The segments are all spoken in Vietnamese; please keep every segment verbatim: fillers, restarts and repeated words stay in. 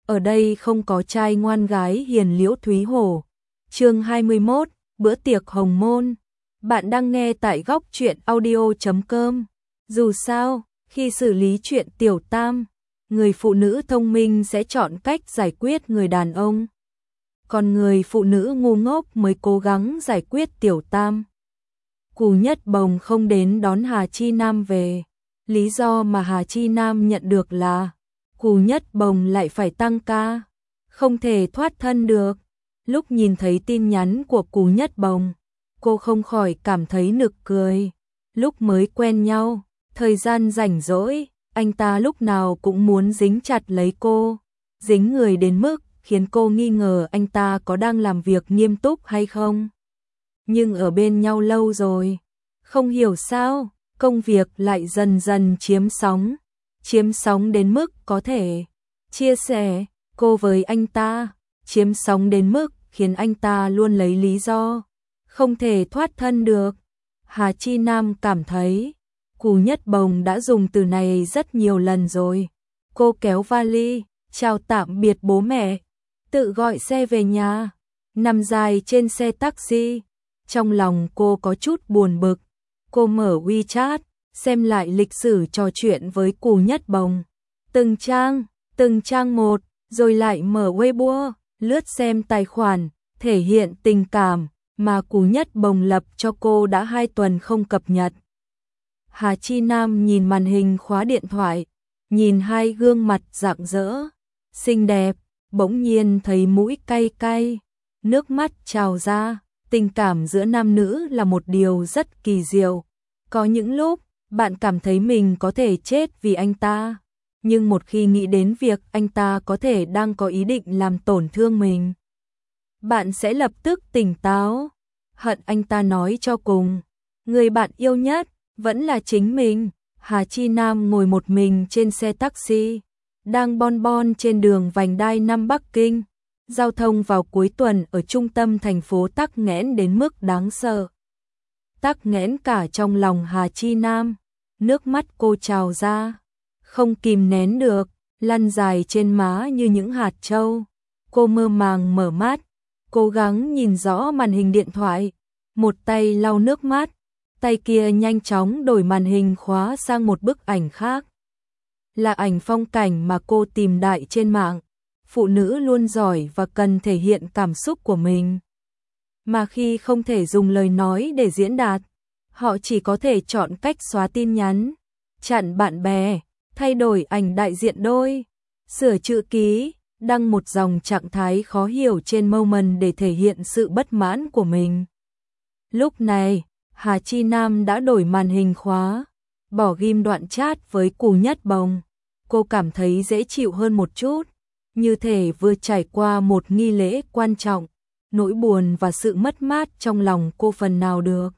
ở đây không có trai ngoan gái hiền Liễu Thúy Hổ. Chương hai mươi mốt, bữa tiệc hồng môn. Bạn đang nghe tại góc truyện audio chấm com. Dù sao, khi xử lý chuyện tiểu tam, người phụ nữ thông minh sẽ chọn cách giải quyết người đàn ông. Còn người phụ nữ ngu ngốc mới cố gắng giải quyết tiểu tam. Cù Nhất Bồng không đến đón Hà Chi Nam về. Lý do mà Hà Chi Nam nhận được là Cù Nhất Bồng lại phải tăng ca, không thể thoát thân được. Lúc nhìn thấy tin nhắn của Cù Nhất Bồng, cô không khỏi cảm thấy nực cười. Lúc mới quen nhau, thời gian rảnh rỗi, anh ta lúc nào cũng muốn dính chặt lấy cô, dính người đến mức khiến cô nghi ngờ anh ta có đang làm việc nghiêm túc hay không. Nhưng ở bên nhau lâu rồi, không hiểu sao, công việc lại dần dần chiếm sóng, chiếm sóng đến mức có thể chia sẻ cô với anh ta, chiếm sóng đến mức khiến anh ta luôn lấy lý do không thể thoát thân được. Hà Chi Nam cảm thấy Cù Nhất Bồng đã dùng từ này rất nhiều lần rồi. Cô kéo vali, chào tạm biệt bố mẹ, tự gọi xe về nhà, nằm dài trên xe taxi. Trong lòng cô có chút buồn bực. Cô mở WeChat, xem lại lịch sử trò chuyện với Cù Nhất Bồng. Từng trang, từng trang một, rồi lại mở Weibo, lướt xem tài khoản, thể hiện tình cảm mà Cù Nhất Bồng lập cho cô đã hai tuần không cập nhật. Hà Chi Nam nhìn màn hình khóa điện thoại, nhìn hai gương mặt rạng rỡ, xinh đẹp, bỗng nhiên thấy mũi cay cay, nước mắt trào ra. Tình cảm giữa nam nữ là một điều rất kỳ diệu. Có những lúc, bạn cảm thấy mình có thể chết vì anh ta, nhưng một khi nghĩ đến việc anh ta có thể đang có ý định làm tổn thương mình, bạn sẽ lập tức tỉnh táo, hận anh ta. Nói cho cùng, người bạn yêu nhất vẫn là chính mình. Hà Chi Nam ngồi một mình trên xe taxi, đang bon bon trên đường vành đai năm Bắc Kinh. Giao thông vào cuối tuần ở trung tâm thành phố tắc nghẽn đến mức đáng sợ. Tắc nghẽn cả trong lòng Hà Chi Nam, nước mắt cô trào ra, không kìm nén được, lăn dài trên má như những hạt trâu. Cô mơ màng mở mắt, cố gắng nhìn rõ màn hình điện thoại, một tay lau nước mắt, tay kia nhanh chóng đổi màn hình khóa sang một bức ảnh khác. Là ảnh phong cảnh mà cô tìm đại trên mạng. Phụ nữ luôn giỏi và cần thể hiện cảm xúc của mình, mà khi không thể dùng lời nói để diễn đạt, họ chỉ có thể chọn cách xóa tin nhắn, chặn bạn bè, thay đổi ảnh đại diện đôi, sửa chữ ký, đăng một dòng trạng thái khó hiểu trên Moment để thể hiện sự bất mãn của mình. Lúc này, Hà Chi Nam đã đổi màn hình khóa, bỏ ghim đoạn chat với Cù Nhất Bồng. Cô cảm thấy dễ chịu hơn một chút, như thể vừa trải qua một nghi lễ quan trọng. Nỗi buồn và sự mất mát trong lòng cô phần nào được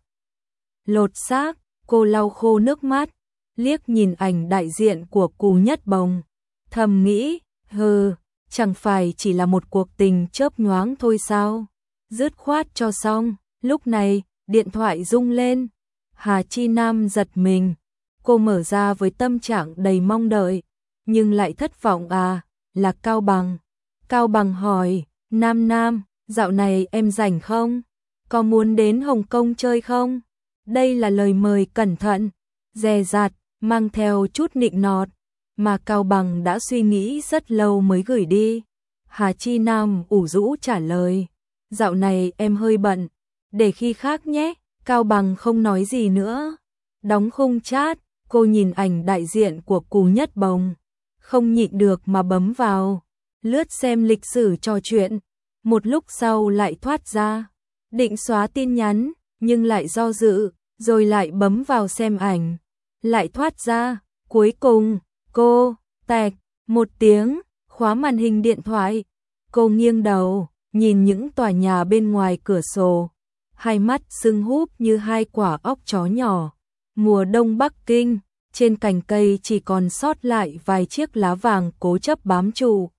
lột xác. Cô lau khô nước mắt, liếc nhìn ảnh đại diện của Cù Nhất Bồng, thầm nghĩ, hừ, chẳng phải chỉ là một cuộc tình chớp nhoáng thôi sao, dứt khoát cho xong. Lúc này, điện thoại rung lên. Hà Chi Nam giật mình, cô mở ra với tâm trạng đầy mong đợi, nhưng lại thất vọng. À, là Cao Bằng. Cao Bằng hỏi, Nam Nam, dạo này em rảnh không? Có muốn đến Hồng Kông chơi không? Đây là lời mời cẩn thận, dè dặt, mang theo chút nịnh nọt, mà Cao Bằng đã suy nghĩ rất lâu mới gửi đi. Hà Chi Nam ủ rũ trả lời, dạo này em hơi bận, để khi khác nhé. Cao Bằng không nói gì nữa, đóng khung chat. Cô nhìn ảnh đại diện của Cù Nhất Bồng, không nhịn được mà bấm vào, lướt xem lịch sử trò chuyện. Một lúc sau lại thoát ra, định xóa tin nhắn, nhưng lại do dự, rồi lại bấm vào xem ảnh, lại thoát ra. Cuối cùng, cô, tẹt, một tiếng, khóa màn hình điện thoại. Cô nghiêng đầu, nhìn những tòa nhà bên ngoài cửa sổ, hai mắt sưng húp như hai quả óc chó nhỏ. Mùa đông Bắc Kinh, trên cành cây chỉ còn sót lại vài chiếc lá vàng cố chấp bám trụ.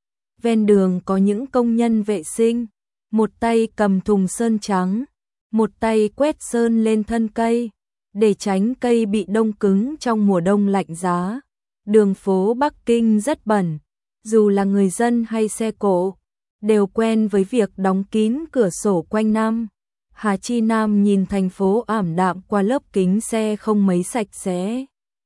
Ven đường có những công nhân vệ sinh, một tay cầm thùng sơn trắng, một tay quét sơn lên thân cây, để tránh cây bị đông cứng trong mùa đông lạnh giá. Đường phố Bắc Kinh rất bẩn, dù là người dân hay xe cộ, đều quen với việc đóng kín cửa sổ quanh năm. Hà Chi Nam nhìn thành phố ảm đạm qua lớp kính xe không mấy sạch sẽ,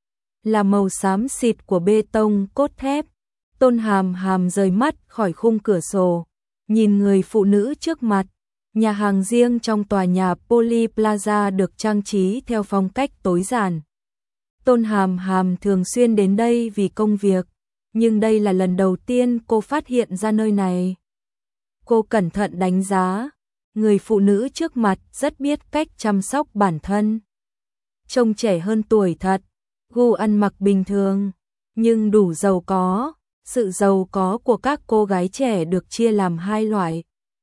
là màu xám xịt của bê tông cốt thép. Tôn Hàm Hàm rời mắt khỏi khung cửa sổ, nhìn người phụ nữ trước mặt. Nhà hàng riêng trong tòa nhà Poly Plaza được trang trí theo phong cách tối giản. Tôn Hàm Hàm thường xuyên đến đây vì công việc, nhưng đây là lần đầu tiên cô phát hiện ra nơi này. Cô cẩn thận đánh giá, người phụ nữ trước mặt rất biết cách chăm sóc bản thân. Trông trẻ hơn tuổi thật, gu ăn mặc bình thường, nhưng đủ giàu có. Sự giàu có của các cô gái trẻ được chia làm hai loại.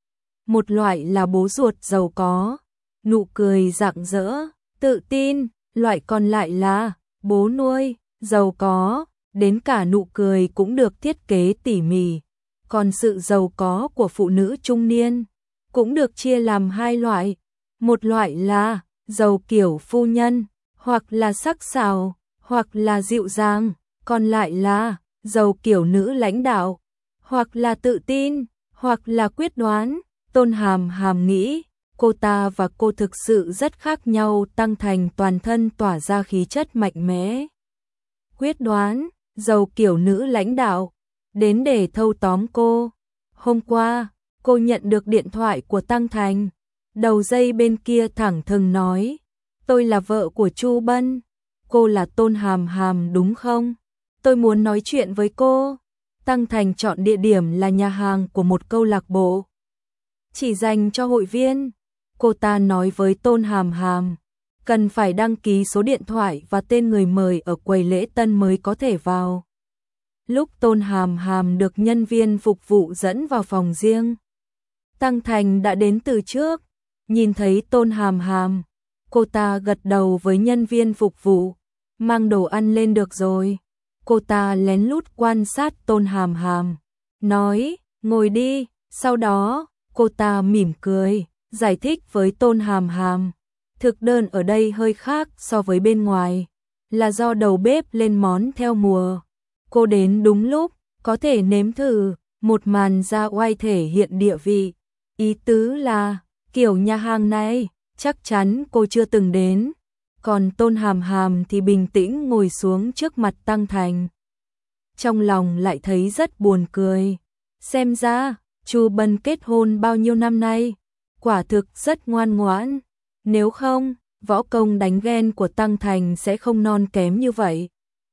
Một loại là bố ruột giàu có, nụ cười rạng rỡ, tự tin, loại còn lại là bố nuôi, giàu có, đến cả nụ cười cũng được thiết kế tỉ mỉ. Còn sự giàu có của phụ nữ trung niên cũng được chia làm hai loại. Một loại là giàu kiểu phu nhân, hoặc là sắc sảo, hoặc là dịu dàng, còn lại là giàu kiểu nữ lãnh đạo, hoặc là tự tin, hoặc là quyết đoán. Tôn Hàm Hàm nghĩ, cô ta và cô thực sự rất khác nhau. Tăng Thành toàn thân tỏa ra khí chất mạnh mẽ, quyết đoán, giàu kiểu nữ lãnh đạo, đến để thâu tóm cô. Hôm qua, cô nhận được điện thoại của Tăng Thành. Đầu dây bên kia thẳng thừng nói, tôi là vợ của Chu Bân. Cô là Tôn Hàm Hàm đúng không? Tôi muốn nói chuyện với cô. Tăng Thành chọn địa điểm là nhà hàng của một câu lạc bộ chỉ dành cho hội viên. Cô ta nói với Tôn Hàm Hàm, cần phải đăng ký số điện thoại và tên người mời ở quầy lễ tân mới có thể vào. Lúc Tôn Hàm Hàm được nhân viên phục vụ dẫn vào phòng riêng, Tăng Thành đã đến từ trước. Nhìn thấy Tôn Hàm Hàm, cô ta gật đầu với nhân viên phục vụ, mang đồ ăn lên được rồi. Cô ta lén lút quan sát Tôn Hàm Hàm, nói, ngồi đi. Sau đó, cô ta mỉm cười, giải thích với Tôn Hàm Hàm, thực đơn ở đây hơi khác so với bên ngoài, là do đầu bếp lên món theo mùa. Cô đến đúng lúc, có thể nếm thử. Một màn ra oai thể hiện địa vị. Ý tứ là, kiểu nhà hàng này, chắc chắn cô chưa từng đến. Còn Tôn Hàm Hàm thì bình tĩnh ngồi xuống trước mặt Tăng Thành. Trong lòng lại thấy rất buồn cười. Xem ra, Chu Bân kết hôn bao nhiêu năm nay, quả thực rất ngoan ngoãn. Nếu không, võ công đánh ghen của Tăng Thành sẽ không non kém như vậy.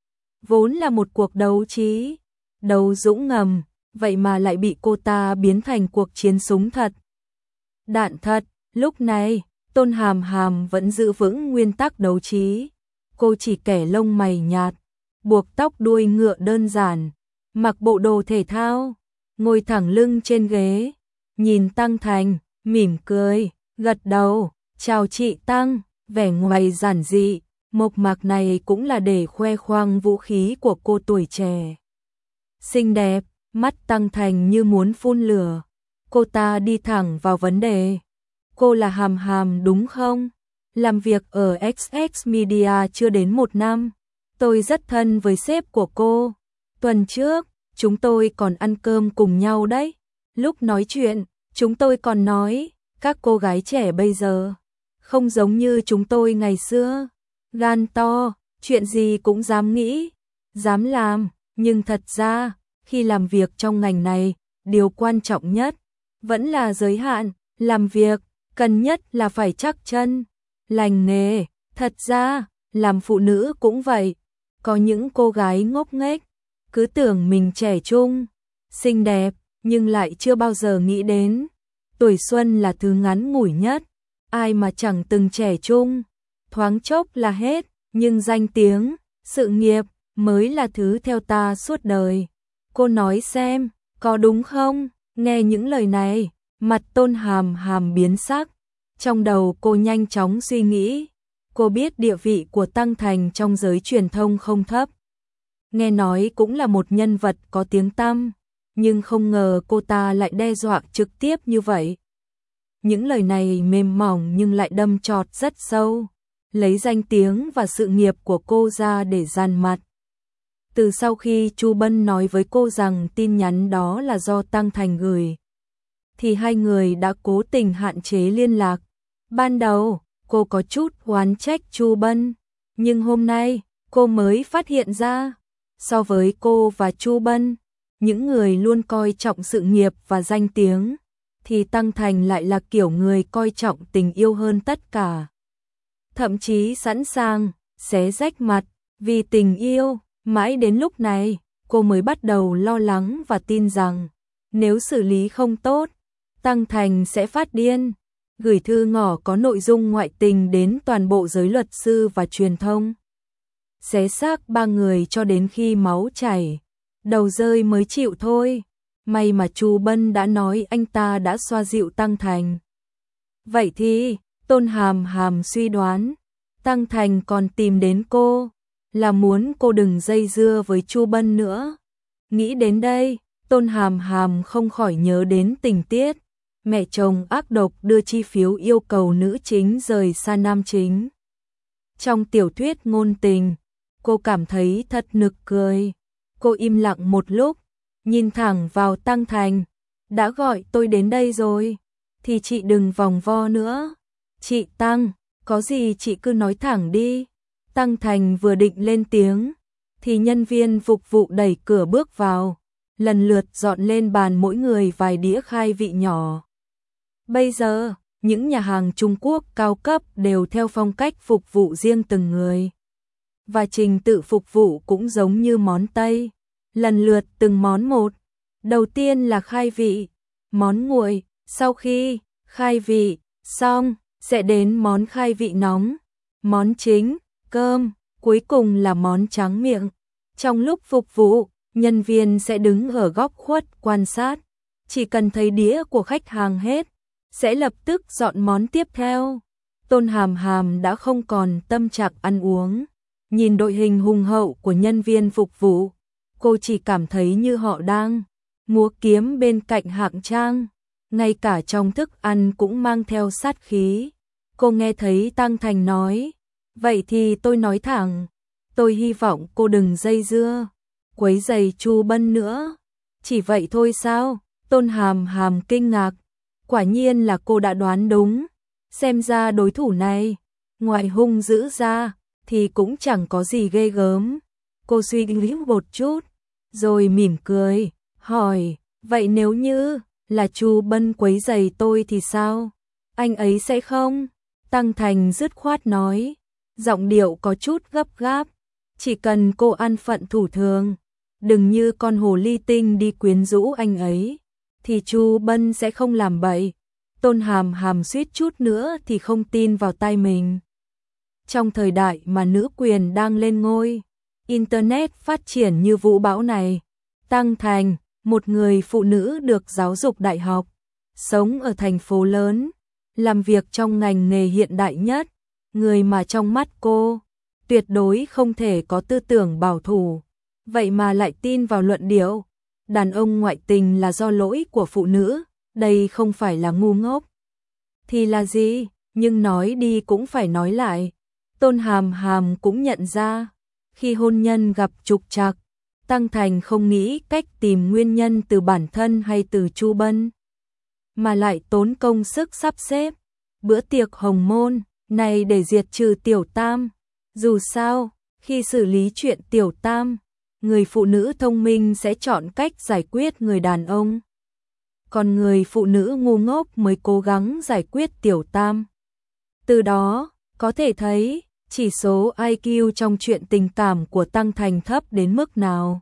Vốn là một cuộc đấu trí, đấu dũng ngầm, vậy mà lại bị cô ta biến thành cuộc chiến súng thật. Đạn thật. Lúc này, Tôn Hàm Hàm vẫn giữ vững nguyên tắc đấu trí. Cô chỉ kẻ lông mày nhạt, buộc tóc đuôi ngựa đơn giản, mặc bộ đồ thể thao, ngồi thẳng lưng trên ghế, nhìn Tăng Thành, mỉm cười, gật đầu, chào chị Tăng. Vẻ ngoài giản dị, mộc mạc này cũng là để khoe khoang vũ khí của cô tuổi trẻ. Xinh đẹp, mắt Tăng Thành như muốn phun lửa. Cô ta đi thẳng vào vấn đề. Cô là Hàm Hàm đúng không? Làm việc ở ích ích Media chưa đến một năm. Tôi rất thân với sếp của cô. Tuần trước, chúng tôi còn ăn cơm cùng nhau đấy. Lúc nói chuyện, chúng tôi còn nói, các cô gái trẻ bây giờ không giống như chúng tôi ngày xưa. Gan to, chuyện gì cũng dám nghĩ, dám làm. Nhưng thật ra, khi làm việc trong ngành này, điều quan trọng nhất vẫn là giới hạn. Làm việc, cần nhất là phải chắc chân, lành nghề. Thật ra, làm phụ nữ cũng vậy. Có những cô gái ngốc nghếch, cứ tưởng mình trẻ trung, xinh đẹp, nhưng lại chưa bao giờ nghĩ đến tuổi xuân là thứ ngắn ngủi nhất. Ai mà chẳng từng trẻ trung, thoáng chốc là hết. Nhưng danh tiếng, sự nghiệp mới là thứ theo ta suốt đời. Cô nói xem, có đúng không? Nghe những lời này, mặt Tôn Hàm Hàm biến sắc. Trong đầu cô nhanh chóng suy nghĩ. Cô biết địa vị của Tăng Thành trong giới truyền thông không thấp. Nghe nói cũng là một nhân vật có tiếng tăm. Nhưng không ngờ cô ta lại đe dọa trực tiếp như vậy. Những lời này mềm mỏng nhưng lại đâm chọt rất sâu. Lấy danh tiếng và sự nghiệp của cô ra để gian mặt. Từ sau khi Chu Bân nói với cô rằng tin nhắn đó là do Tăng Thành gửi, thì hai người đã cố tình hạn chế liên lạc. Ban đầu, cô có chút oán trách Chu Bân, nhưng hôm nay, cô mới phát hiện ra, so với cô và Chu Bân, những người luôn coi trọng sự nghiệp và danh tiếng, thì Tăng Thành lại là kiểu người coi trọng tình yêu hơn tất cả. Thậm chí sẵn sàng xé rách mặt vì tình yêu. Mãi đến lúc này, cô mới bắt đầu lo lắng và tin rằng nếu xử lý không tốt, Tăng Thành sẽ phát điên, gửi thư ngỏ có nội dung ngoại tình đến toàn bộ giới luật sư và truyền thông. Xé xác ba người cho đến khi máu chảy, đầu rơi mới chịu thôi. May mà Chu Bân đã nói anh ta đã xoa dịu Tăng Thành. Vậy thì, Tôn Hàm Hàm suy đoán, Tăng Thành còn tìm đến cô, là muốn cô đừng dây dưa với Chu Bân nữa. Nghĩ đến đây, Tôn Hàm Hàm không khỏi nhớ đến tình tiết mẹ chồng ác độc đưa chi phiếu yêu cầu nữ chính rời xa nam chính. Trong tiểu thuyết ngôn tình, cô cảm thấy thật nực cười. Cô im lặng một lúc, nhìn thẳng vào Tăng Thành. Đã gọi tôi đến đây rồi, thì chị đừng vòng vo nữa. Chị Tăng, có gì chị cứ nói thẳng đi. Tăng Thành vừa định lên tiếng, thì nhân viên phục vụ đẩy cửa bước vào, lần lượt dọn lên bàn mỗi người vài đĩa khai vị nhỏ. Bây giờ, những nhà hàng Trung Quốc cao cấp đều theo phong cách phục vụ riêng từng người. Và trình tự phục vụ cũng giống như món Tây, lần lượt từng món một. Đầu tiên là khai vị, món nguội, sau khi khai vị xong, sẽ đến món khai vị nóng, món chính, cơm, cuối cùng là món tráng miệng. Trong lúc phục vụ, nhân viên sẽ đứng ở góc khuất quan sát, chỉ cần thấy đĩa của khách hàng hết, sẽ lập tức dọn món tiếp theo. Tôn Hàm Hàm đã không còn tâm trạng ăn uống, nhìn đội hình hùng hậu của nhân viên phục vụ, cô chỉ cảm thấy như họ đang múa kiếm bên cạnh hạng trang, ngay cả trong thức ăn cũng mang theo sát khí. Cô nghe thấy Tăng Thành nói, vậy thì tôi nói thẳng, tôi hy vọng cô đừng dây dưa, quấy rầy Chu Bân nữa. Chỉ vậy thôi sao? Tôn Hàm Hàm kinh ngạc, quả nhiên là cô đã đoán đúng, xem ra đối thủ này, ngoài hung dữ ra, thì cũng chẳng có gì ghê gớm. Cô suy nghĩ một chút, rồi mỉm cười, hỏi, vậy nếu như là Chu Bân quấy rầy tôi thì sao? Anh ấy sẽ không? Tăng Thành dứt khoát nói, giọng điệu có chút gấp gáp, chỉ cần cô an phận thủ thường, đừng như con hồ ly tinh đi quyến rũ anh ấy, thì Chu Bân sẽ không làm bậy. Tôn Hàm Hàm suýt chút nữa thì không tin vào tai mình. Trong thời đại mà nữ quyền đang lên ngôi, Internet phát triển như vũ bão này, Tăng Thành, một người phụ nữ được giáo dục đại học, sống ở thành phố lớn, làm việc trong ngành nghề hiện đại nhất, người mà trong mắt cô, tuyệt đối không thể có tư tưởng bảo thủ, vậy mà lại tin vào luận điệu đàn ông ngoại tình là do lỗi của phụ nữ, đây không phải là ngu ngốc. Thì là gì? Nhưng nói đi cũng phải nói lại. Tôn Hàm Hàm cũng nhận ra, khi hôn nhân gặp trục trặc, Tăng Thành không nghĩ cách tìm nguyên nhân từ bản thân hay từ Chu Bân, mà lại tốn công sức sắp xếp bữa tiệc hồng môn này để diệt trừ Tiểu Tam. Dù sao, khi xử lý chuyện Tiểu Tam, người phụ nữ thông minh sẽ chọn cách giải quyết người đàn ông, còn người phụ nữ ngu ngốc mới cố gắng giải quyết Tiểu Tam. Từ đó, có thể thấy chỉ số i kiu trong chuyện tình cảm của Tăng Thành thấp đến mức nào.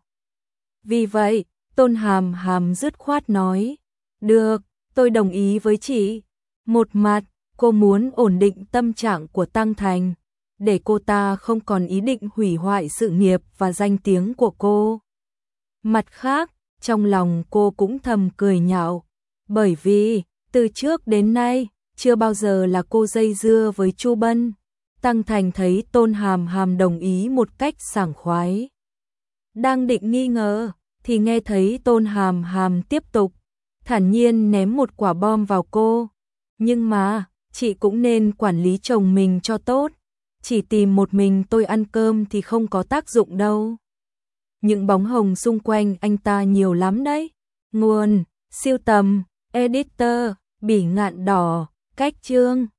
Vì vậy, Tôn Hàm Hàm dứt khoát nói, được, tôi đồng ý với chị. Một mặt, cô muốn ổn định tâm trạng của Tăng Thành, để cô ta không còn ý định hủy hoại sự nghiệp và danh tiếng của cô. Mặt khác, trong lòng cô cũng thầm cười nhạo, bởi vì, từ trước đến nay, chưa bao giờ là cô dây dưa với Chu Bân. Tăng Thành thấy Tôn Hàm Hàm đồng ý một cách sảng khoái. Đang định nghi ngờ, thì nghe thấy Tôn Hàm Hàm tiếp tục, thản nhiên ném một quả bom vào cô. Nhưng mà, chị cũng nên quản lý chồng mình cho tốt. Chỉ tìm một mình tôi ăn cơm thì không có tác dụng đâu. những bóng hồng xung quanh anh ta nhiều lắm đấy. Nguồn, siêu tầm, editor, Bỉ Ngạn Đỏ, cách chương.